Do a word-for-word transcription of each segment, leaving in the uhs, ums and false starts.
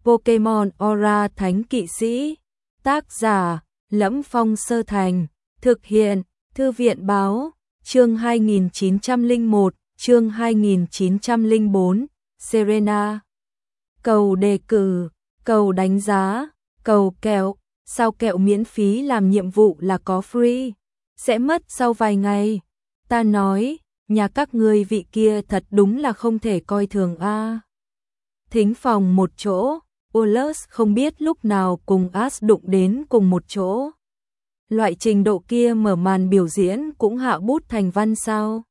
Pokemon Aura Thánh Kỵ Sĩ. Tác giả: Lẫm Phong Sơ Thành. Thực hiện: Thư viện báo. Chương hai nghìn chín trăm lẻ một, chương hai nghìn chín trăm lẻ bốn. Serena. Cầu đề cử, cầu đánh giá, cầu kẹo. Sao kẹo miễn phí làm nhiệm vụ là có free? Sẽ mất sau vài ngày. Ta nói, nhà các ngươi vị kia thật đúng là không thể coi thường a. Thính phòng một chỗ, Ullus không biết lúc nào cùng Ash đụng đến cùng một chỗ. Loại trình độ kia mở màn biểu diễn cũng hạ bút thành văn sao?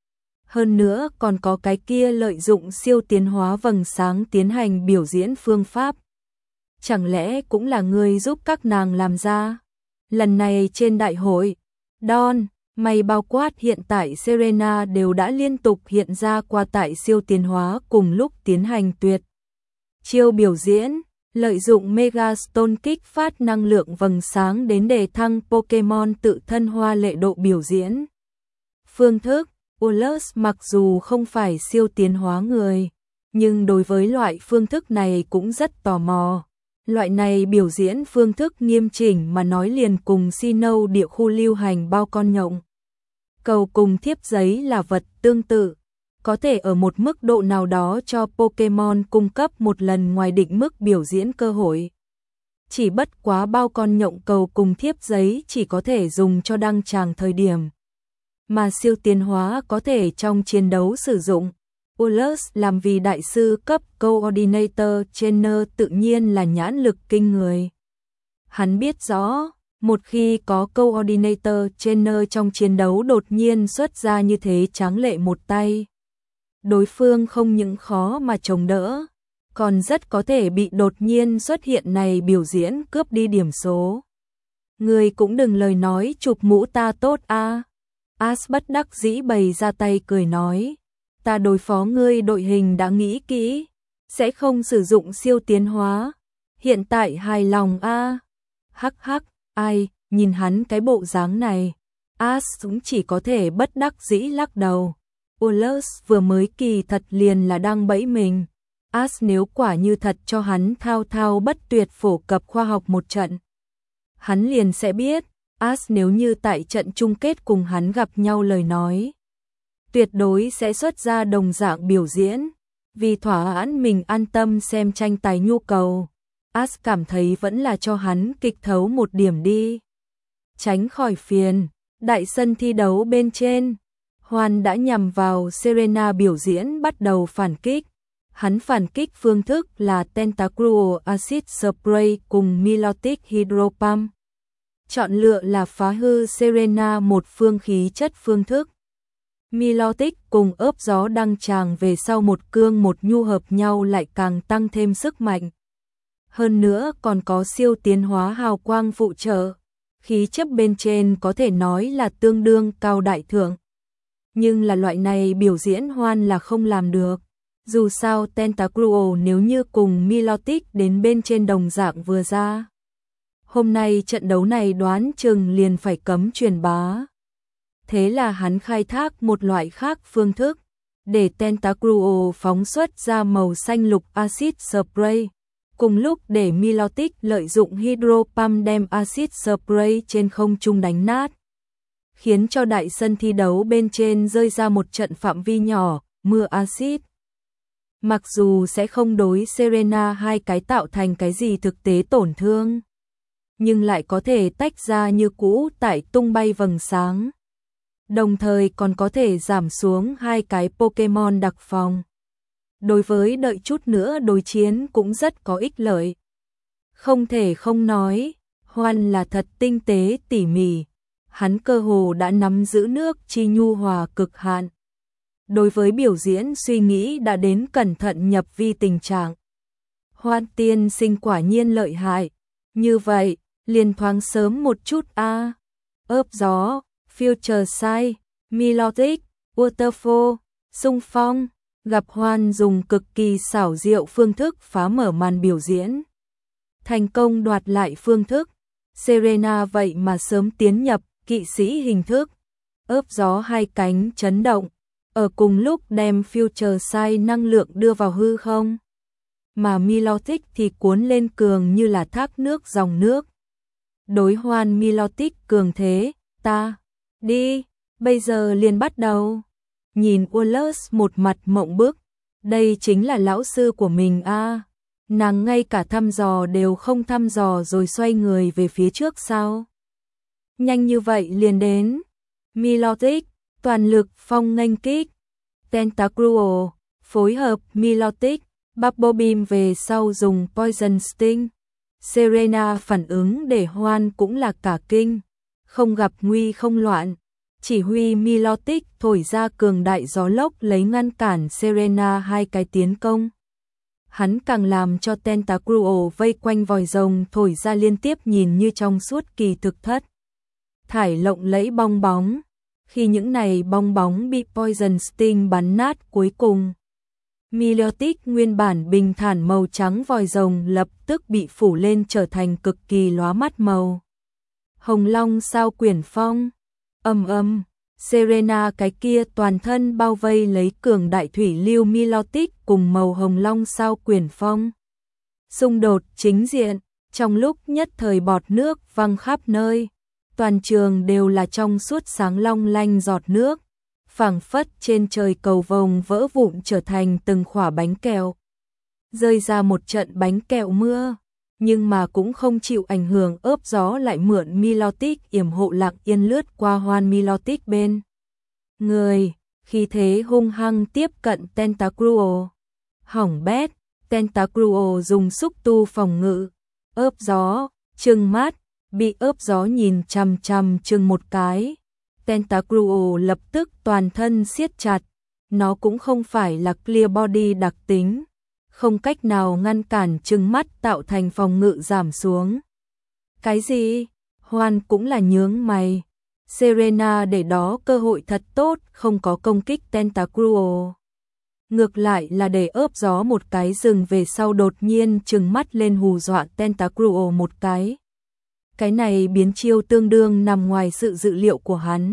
Hơn nữa còn có cái kia lợi dụng siêu tiến hóa vầng sáng tiến hành biểu diễn phương pháp. Chẳng lẽ cũng là người giúp các nàng làm ra? Lần này trên đại hội, Don, May bao quát hiện tại Serena đều đã liên tục hiện ra qua tại siêu tiến hóa cùng lúc tiến hành tuyệt chiêu biểu diễn, lợi dụng Mega Stone kích phát năng lượng vầng sáng đến đề thăng Pokemon tự thân hoa lệ độ biểu diễn. Phương thức, Ullus mặc dù không phải siêu tiến hóa người, nhưng đối với loại phương thức này cũng rất tò mò. Loại này biểu diễn phương thức nghiêm chỉnh mà nói liền cùng Sinnoh địa khu lưu hành bao con nhộng cầu cùng thiếp giấy là vật tương tự, có thể ở một mức độ nào đó cho Pokemon cung cấp một lần ngoài định mức biểu diễn cơ hội. Chỉ bất quá bao con nhộng cầu cùng thiếp giấy chỉ có thể dùng cho đăng tràng thời điểm, mà siêu tiến hóa có thể trong chiến đấu sử dụng. Ullus làm vì đại sư cấp Coordinator Trainer tự nhiên là nhãn lực kinh người. Hắn biết rõ, một khi có Coordinator Trainer trong chiến đấu đột nhiên xuất ra như thế tráng lệ một tay, đối phương không những khó mà chống đỡ, còn rất có thể bị đột nhiên xuất hiện này biểu diễn cướp đi điểm số. Người cũng đừng lời nói chụp mũ ta tốt a. À. Ash bất đắc dĩ bày ra tay cười nói, ta đối phó ngươi đội hình đã nghĩ kỹ, sẽ không sử dụng siêu tiến hóa, hiện tại hài lòng a. À. Hắc hắc, ai, nhìn hắn cái bộ dáng này, Ash cũng chỉ có thể bất đắc dĩ lắc đầu. Ullus vừa mới kỳ thật liền là đang bẫy mình. Ash nếu quả như thật cho hắn thao thao bất tuyệt phổ cập khoa học một trận, hắn liền sẽ biết, Ash nếu như tại trận chung kết cùng hắn gặp nhau lời nói, tuyệt đối sẽ xuất ra đồng dạng biểu diễn. Vì thỏa mãn mình an tâm xem tranh tài nhu cầu, Ash cảm thấy vẫn là cho hắn kịch thấu một điểm đi. Tránh khỏi phiền, đại sân thi đấu bên trên, Hoan đã nhằm vào Serena biểu diễn bắt đầu phản kích. Hắn phản kích phương thức là Tentacruel Acid Spray cùng Milotic Hydro Pump. Chọn lựa là phá hư Serena một phương khí chất phương thức. Milotic cùng ớp gió đăng tràng về sau một cương một nhu hợp nhau lại càng tăng thêm sức mạnh. Hơn nữa còn có siêu tiến hóa hào quang phụ trợ, khí chất bên trên có thể nói là tương đương cao đại thượng. Nhưng là loại này biểu diễn Hoan là không làm được. Dù sao Tentacruel nếu như cùng Milotic đến bên trên đồng dạng vừa ra, hôm nay trận đấu này đoán chừng liền phải cấm truyền bá. Thế là hắn khai thác một loại khác phương thức, để Tentacruel phóng xuất ra màu xanh lục Acid Spray, cùng lúc để Milotic lợi dụng Hydro Pump đem Acid Spray trên không trung đánh nát, khiến cho đại sân thi đấu bên trên rơi ra một trận phạm vi nhỏ, mưa acid. Mặc dù sẽ không đối Serena hai cái tạo thành cái gì thực tế tổn thương, nhưng lại có thể tách ra như cũ tại tung bay vầng sáng. Đồng thời còn có thể giảm xuống hai cái Pokemon đặc phòng. Đối với đợi chút nữa đối chiến cũng rất có ích lợi. Không thể không nói, Hoan là thật tinh tế tỉ mỉ. Hắn cơ hồ đã nắm giữ nước chi nhu hòa cực hạn. Đối với biểu diễn suy nghĩ đã đến cẩn thận nhập vi tình trạng. Hoan tiên sinh quả nhiên lợi hại. Như vậy, liền thoáng sớm một chút a. À. Ớp gió, Future Sight, Milotic, Waterfall, xung phong, gặp Hoan dùng cực kỳ xảo diệu phương thức phá mở màn biểu diễn. Thành công đoạt lại phương thức. Serena vậy mà sớm tiến nhập kỵ sĩ hình thức. Ớp gió hai cánh chấn động, ở cùng lúc đem Future Sight năng lượng đưa vào hư không. mà Milotic thì cuốn lên cường như là thác nước dòng nước. Đối hoan Milotic cường thế, ta, đi, bây giờ liền bắt đầu. Nhìn Wallace một mặt mộng bức, đây chính là lão sư của mình a à. Nàng ngay cả thăm dò đều không thăm dò rồi xoay người về phía trước sao? Nhanh như vậy liền đến. Milotic, toàn lực phong nghênh kích. Tentacruel, phối hợp Milotic, Bubble Beam về sau dùng Poison Sting. Serena phản ứng để hoan cũng là cả kinh, không gặp nguy không loạn. Chỉ huy Milotic thổi ra cường đại gió lốc lấy ngăn cản Serena hai cái tiến công. Hắn càng làm cho Tentacruel vây quanh vòi rồng thổi ra liên tiếp nhìn như trong suốt kỳ thực thất. Thải lộng lẫy bong bóng. Khi những này bong bóng bị Poison Sting bắn nát cuối cùng, Milotic nguyên bản bình thản màu trắng vòi rồng lập tức bị phủ lên trở thành cực kỳ lóa mắt màu hồng long sao quyển phong. Ầm ầm, Serena cái kia toàn thân bao vây lấy cường đại thủy lưu Milotic cùng màu hồng long sao quyển phong. Xung đột chính diện, trong lúc nhất thời bọt nước văng khắp nơi, toàn trường đều là trong suốt sáng long lanh giọt nước, phảng phất trên trời cầu vồng vỡ vụn trở thành từng khỏa bánh kẹo. Rơi ra một trận bánh kẹo mưa, nhưng mà cũng không chịu ảnh hưởng ớp gió lại mượn Milotic yểm hộ lặng yên lướt qua hoan Milotic bên người, khi thế hung hăng tiếp cận Tentacruel. Hỏng bét, Tentacruel dùng xúc tu phòng ngự, ớp gió, trừng mắt, bị ớp gió nhìn chằm chằm chừng một cái. Tentacruel lập tức toàn thân siết chặt, nó cũng không phải là clear body đặc tính, không cách nào ngăn cản chừng mắt tạo thành phòng ngự giảm xuống. Cái gì? Hoan cũng là nhướng mày. Serena để đó cơ hội thật tốt, không có công kích Tentacruel. Ngược lại là để ớp gió một cái dừng về sau đột nhiên chừng mắt lên hù dọa Tentacruel một cái. Cái này biến chiêu tương đương nằm ngoài sự dự liệu của hắn.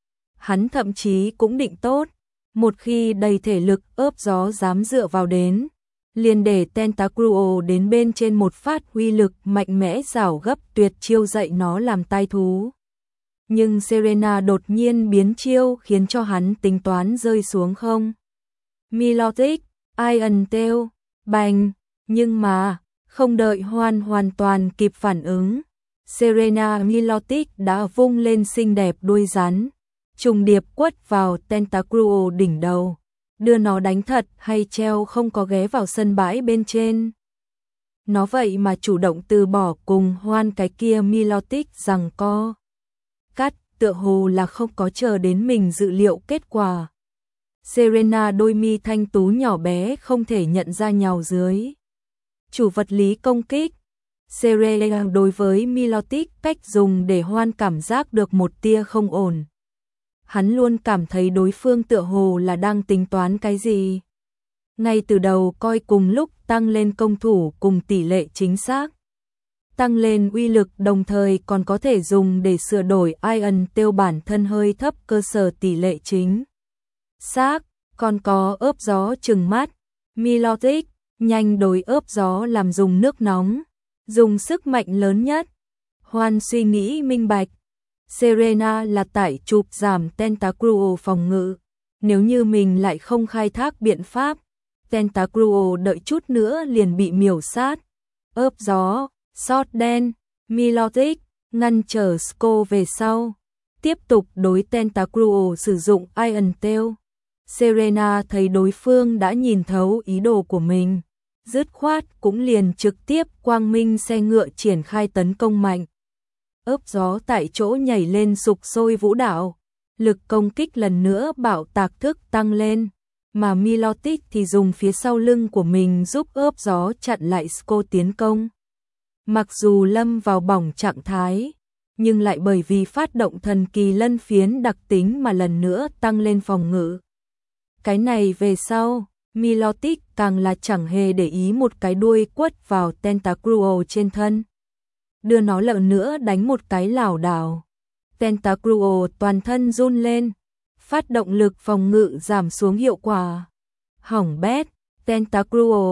Hắn thậm chí cũng định tốt, một khi đầy thể lực ớp gió dám dựa vào đến, liền để Tentacruel đến bên trên một phát uy lực mạnh mẽ rảo gấp tuyệt chiêu dạy nó làm tai thú. Nhưng Serena đột nhiên biến chiêu khiến cho hắn tính toán rơi xuống không. Milotic, Iron Tail, bành, nhưng mà, không đợi hoan hoàn toàn kịp phản ứng, Serena Milotic đã vung lên xinh đẹp đuôi rắn, trùng điệp quất vào Tentacruel đỉnh đầu, đưa nó đánh thật hay treo không có ghé vào sân bãi bên trên. Nó vậy mà chủ động từ bỏ cùng hoan cái kia Milotic rằng co. Cắt, tựa hồ là không có chờ đến mình dự liệu kết quả. Serena đôi mi thanh tú nhỏ bé không thể nhận ra nhào dưới. Chủ vật lý công kích. Serena đối với Milotic cách dùng để hoan cảm giác được một tia không ổn. Hắn luôn cảm thấy đối phương tựa hồ là đang tính toán cái gì. Ngay từ đầu coi cùng lúc tăng lên công thủ cùng tỷ lệ chính xác. Tăng lên uy lực đồng thời còn có thể dùng để sửa đổi Iron Tail bản thân hơi thấp cơ sở tỷ lệ chính xác, còn có ớp gió trừng mắt. Milotic nhanh đối ớp gió làm dùng nước nóng, dùng sức mạnh lớn nhất. Hoan suy nghĩ minh bạch, Serena là tại chụp giảm Tentacruel phòng ngự, nếu như mình lại không khai thác biện pháp, Tentacruel đợi chút nữa liền bị miểu sát. Ớp gió, sót đen, Milotic ngăn trở Skull về sau, tiếp tục đối Tentacruel sử dụng Iron Tail. Serena thấy đối phương đã nhìn thấu ý đồ của mình, dứt khoát cũng liền trực tiếp quang minh xe ngựa triển khai tấn công mạnh. Ớp gió tại chỗ nhảy lên sục sôi vũ đạo, lực công kích lần nữa bạo tạc thức tăng lên, mà Milotic thì dùng phía sau lưng của mình giúp ớp gió chặn lại Skull tiến công. Mặc dù lâm vào bỏng trạng thái, nhưng lại bởi vì phát động thần kỳ lân phiến đặc tính mà lần nữa tăng lên phòng ngự. Cái này về sau, Milotic càng là chẳng hề để ý một cái đuôi quất vào Tentacruel trên thân, đưa nó lần nữa đánh một cái lảo đảo. Tentacruel toàn thân run lên, phát động lực phòng ngự giảm xuống hiệu quả. Hỏng bét, Tentacruel,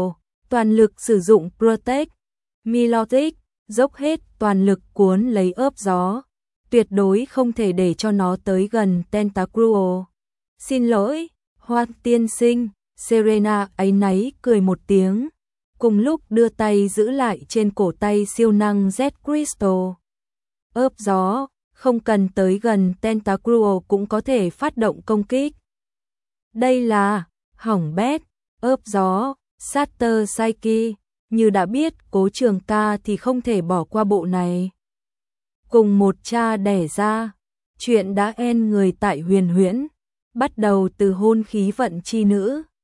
toàn lực sử dụng Protect, Milotic, dốc hết toàn lực cuốn lấy ớp gió, tuyệt đối không thể để cho nó tới gần Tentacruel. Xin lỗi, Hoan tiên sinh, Serena áy náy cười một tiếng, cùng lúc đưa tay giữ lại trên cổ tay siêu năng Z Crystal. Ớp gió, không cần tới gần Tentacruel cũng có thể phát động công kích. Đây là hỏng bét, ớp gió, Shatter Psyche, như đã biết Cố Trường Ca thì không thể bỏ qua bộ này. Cùng một cha đẻ ra, chuyện đã end người tại Huyền Huyễn, bắt đầu từ hôn khí vận chi nữ.